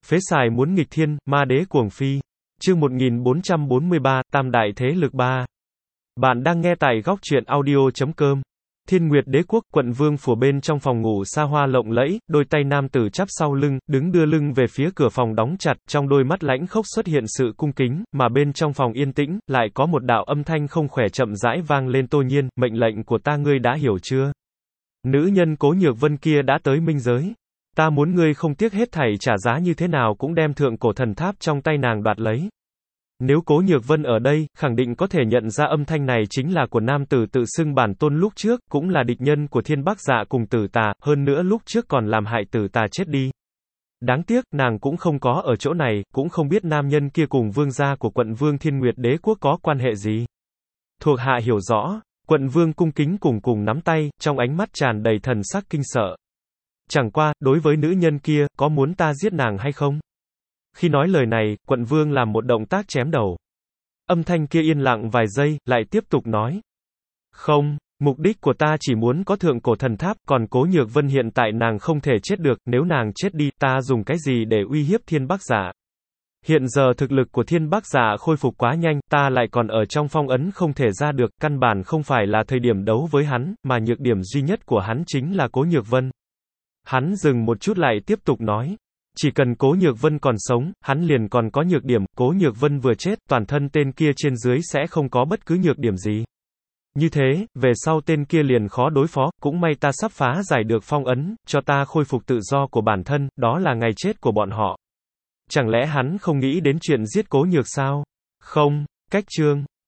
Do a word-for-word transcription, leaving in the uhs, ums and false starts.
Phế xài muốn nghịch thiên, ma đế cuồng phi. Chương một nghìn bốn trăm bốn mươi ba, Tam đại thế lực ba. Bạn đang nghe tại góc truyện audio chấm com. Thiên Nguyệt Đế Quốc, quận Vương phủ bên trong phòng ngủ xa hoa lộng lẫy, đôi tay nam tử chắp sau lưng, đứng đưa lưng về phía cửa phòng đóng chặt, trong đôi mắt lãnh khốc xuất hiện sự cung kính, mà bên trong phòng yên tĩnh, lại có một đạo âm thanh không khỏe chậm rãi vang lên. Tô Nhiên, mệnh lệnh của ta ngươi đã hiểu chưa? Nữ nhân Cố Nhược Vân kia đã tới minh giới. Ta muốn ngươi không tiếc hết thảy trả giá như thế nào cũng đem thượng cổ thần tháp trong tay nàng đoạt lấy. Nếu Cố Nhược Vân ở đây, khẳng định có thể nhận ra âm thanh này chính là của nam tử tự xưng bản tôn lúc trước, cũng là địch nhân của Thiên Bắc Dạ cùng Tử Tà, hơn nữa lúc trước còn làm hại Tử Tà chết đi. Đáng tiếc, nàng cũng không có ở chỗ này, cũng không biết nam nhân kia cùng vương gia của quận Vương Thiên Nguyệt Đế Quốc có quan hệ gì. Thuộc hạ hiểu rõ, quận Vương cung kính cùng cùng nắm tay, trong ánh mắt tràn đầy thần sắc kinh sợ. Chẳng qua, đối với nữ nhân kia, có muốn ta giết nàng hay không? Khi nói lời này, quận Vương làm một động tác chém đầu. Âm thanh kia yên lặng vài giây, lại tiếp tục nói. Không, mục đích của ta chỉ muốn có thượng cổ thần tháp, còn Cố Nhược Vân hiện tại nàng không thể chết được, nếu nàng chết đi, ta dùng cái gì để uy hiếp Thiên Bắc Dạ? Hiện giờ thực lực của Thiên Bắc Dạ khôi phục quá nhanh, ta lại còn ở trong phong ấn không thể ra được, căn bản không phải là thời điểm đấu với hắn, mà nhược điểm duy nhất của hắn chính là Cố Nhược Vân. Hắn dừng một chút lại tiếp tục nói. Chỉ cần Cố Nhược Vân còn sống, hắn liền còn có nhược điểm, Cố Nhược Vân vừa chết, toàn thân tên kia trên dưới sẽ không có bất cứ nhược điểm gì. Như thế, về sau tên kia liền khó đối phó, cũng may ta sắp phá giải được phong ấn, cho ta khôi phục tự do của bản thân, đó là ngày chết của bọn họ. Chẳng lẽ hắn không nghĩ đến chuyện giết Cố Nhược sao? Không, cách chương.